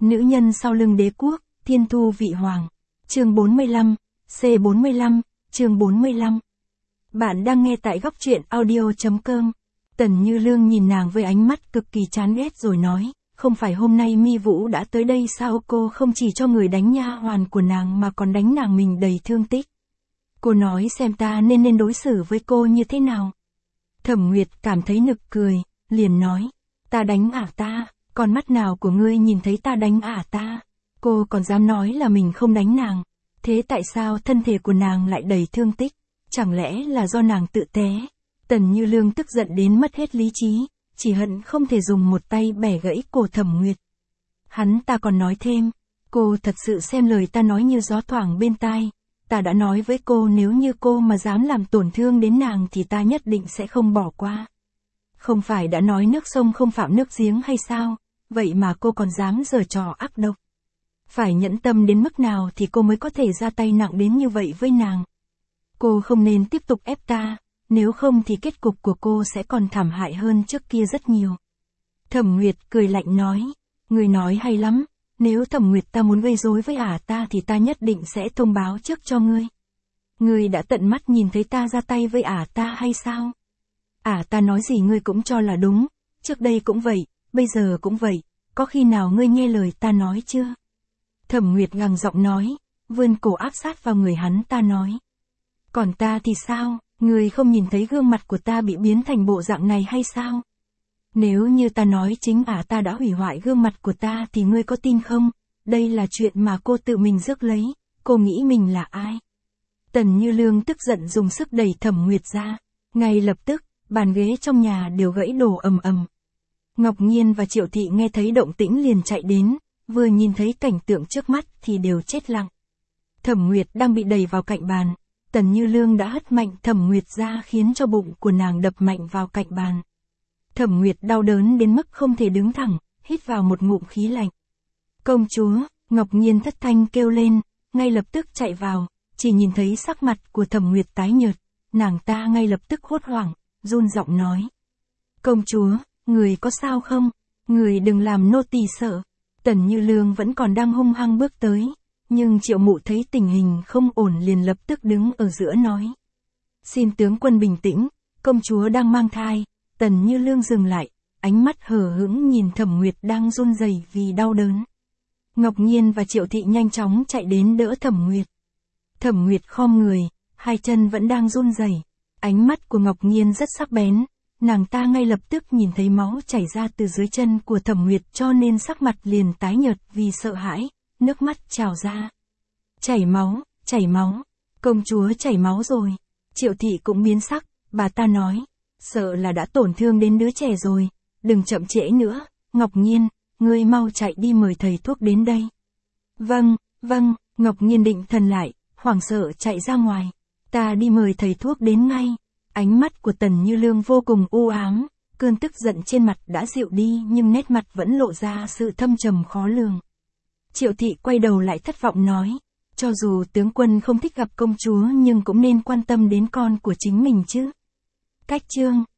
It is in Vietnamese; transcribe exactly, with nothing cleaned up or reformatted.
Nữ nhân sau lưng đế quốc, thiên thu vị hoàng. Chương bốn mươi lăm, C bốn mươi lăm, chương bốn mươi lăm. Bạn đang nghe tại góc truyện audio.com. Tần Như Lương nhìn nàng với ánh mắt cực kỳ chán ghét rồi nói, không phải hôm nay Mi Vũ đã tới đây sao, cô không chỉ cho người đánh nha hoàn của nàng mà còn đánh nàng mình đầy thương tích. Cô nói xem ta nên nên đối xử với cô như thế nào. Thẩm Nguyệt cảm thấy nực cười, liền nói, ta đánh ả ta, con mắt nào của ngươi nhìn thấy ta đánh ả ta. Cô còn dám nói là mình không đánh nàng. Thế tại sao thân thể của nàng lại đầy thương tích? Chẳng lẽ là do nàng tự té? Tần Như Lương tức giận đến mất hết lý trí, chỉ hận không thể dùng một tay bẻ gãy cổ Thẩm Nguyệt. Hắn ta còn nói thêm, cô thật sự xem lời ta nói như gió thoảng bên tai. Ta đã nói với cô nếu như cô mà dám làm tổn thương đến nàng thì ta nhất định sẽ không bỏ qua. Không phải đã nói nước sông không phạm nước giếng hay sao, vậy mà cô còn dám giở trò ác độc. Phải nhẫn tâm đến mức nào thì cô mới có thể ra tay nặng đến như vậy với nàng. Cô không nên tiếp tục ép ta, nếu không thì kết cục của cô sẽ còn thảm hại hơn trước kia rất nhiều. Thẩm Nguyệt cười lạnh nói, người nói hay lắm, nếu Thẩm Nguyệt ta muốn gây rối với ả ta thì ta nhất định sẽ thông báo trước cho ngươi. Ngươi đã tận mắt nhìn thấy ta ra tay với ả ta hay sao? Ả ta nói gì ngươi cũng cho là đúng, trước đây cũng vậy, bây giờ cũng vậy, có khi nào ngươi nghe lời ta nói chưa? Thẩm Nguyệt gằn giọng nói, vươn cổ áp sát vào người hắn ta nói. Còn ta thì sao, ngươi không nhìn thấy gương mặt của ta bị biến thành bộ dạng này hay sao? Nếu như ta nói chính ả ta đã hủy hoại gương mặt của ta thì ngươi có tin không? Đây là chuyện mà cô tự mình rước lấy, cô nghĩ mình là ai? Tần Như Lương tức giận dùng sức đẩy Thẩm Nguyệt ra. Ngay lập tức, bàn ghế trong nhà đều gãy đổ ầm ầm. Ngọc Nhiên và Triệu Thị nghe thấy động tĩnh liền chạy đến, vừa nhìn thấy cảnh tượng trước mắt thì đều chết lặng. Thẩm Nguyệt đang bị đẩy vào cạnh bàn, Tần Như Lương đã hất mạnh Thẩm Nguyệt ra khiến cho bụng của nàng đập mạnh vào cạnh bàn. Thẩm Nguyệt đau đớn đến mức không thể đứng thẳng, hít vào một ngụm khí lạnh. Công chúa, Ngọc Nhiên thất thanh kêu lên, ngay lập tức chạy vào, chỉ nhìn thấy sắc mặt của Thẩm Nguyệt tái nhợt, nàng ta ngay lập tức hốt hoảng, run giọng nói. Công chúa, người có sao không? Người đừng làm nô tỳ sợ. Tần Như Lương vẫn còn đang hung hăng bước tới, nhưng Triệu Mụ thấy tình hình không ổn liền lập tức đứng ở giữa nói. Xin tướng quân bình tĩnh, công chúa đang mang thai. Tần Như Lương dừng lại, ánh mắt hờ hững nhìn Thẩm Nguyệt đang run rẩy vì đau đớn. Ngọc Nhiên và Triệu Thị nhanh chóng chạy đến đỡ Thẩm Nguyệt. Thẩm Nguyệt khom người, hai chân vẫn đang run rẩy. Ánh mắt của Ngọc Nhiên rất sắc bén, nàng ta ngay lập tức nhìn thấy máu chảy ra từ dưới chân của Thẩm Nguyệt cho nên sắc mặt liền tái nhợt vì sợ hãi, nước mắt trào ra. Chảy máu, chảy máu, công chúa chảy máu rồi. Triệu Thị cũng biến sắc, bà ta nói, sợ là đã tổn thương đến đứa trẻ rồi, đừng chậm trễ nữa, Ngọc Nhiên, ngươi mau chạy đi mời thầy thuốc đến đây. Vâng, vâng, Ngọc Nhiên định thần lại, hoảng sợ chạy ra ngoài. Ta đi mời thầy thuốc đến ngay. Ánh mắt của Tần Như Lương vô cùng u ám, cơn tức giận trên mặt đã dịu đi nhưng nét mặt vẫn lộ ra sự thâm trầm khó lường. Triệu Thị quay đầu lại thất vọng nói, cho dù tướng quân không thích gặp công chúa nhưng cũng nên quan tâm đến con của chính mình chứ. Cách chương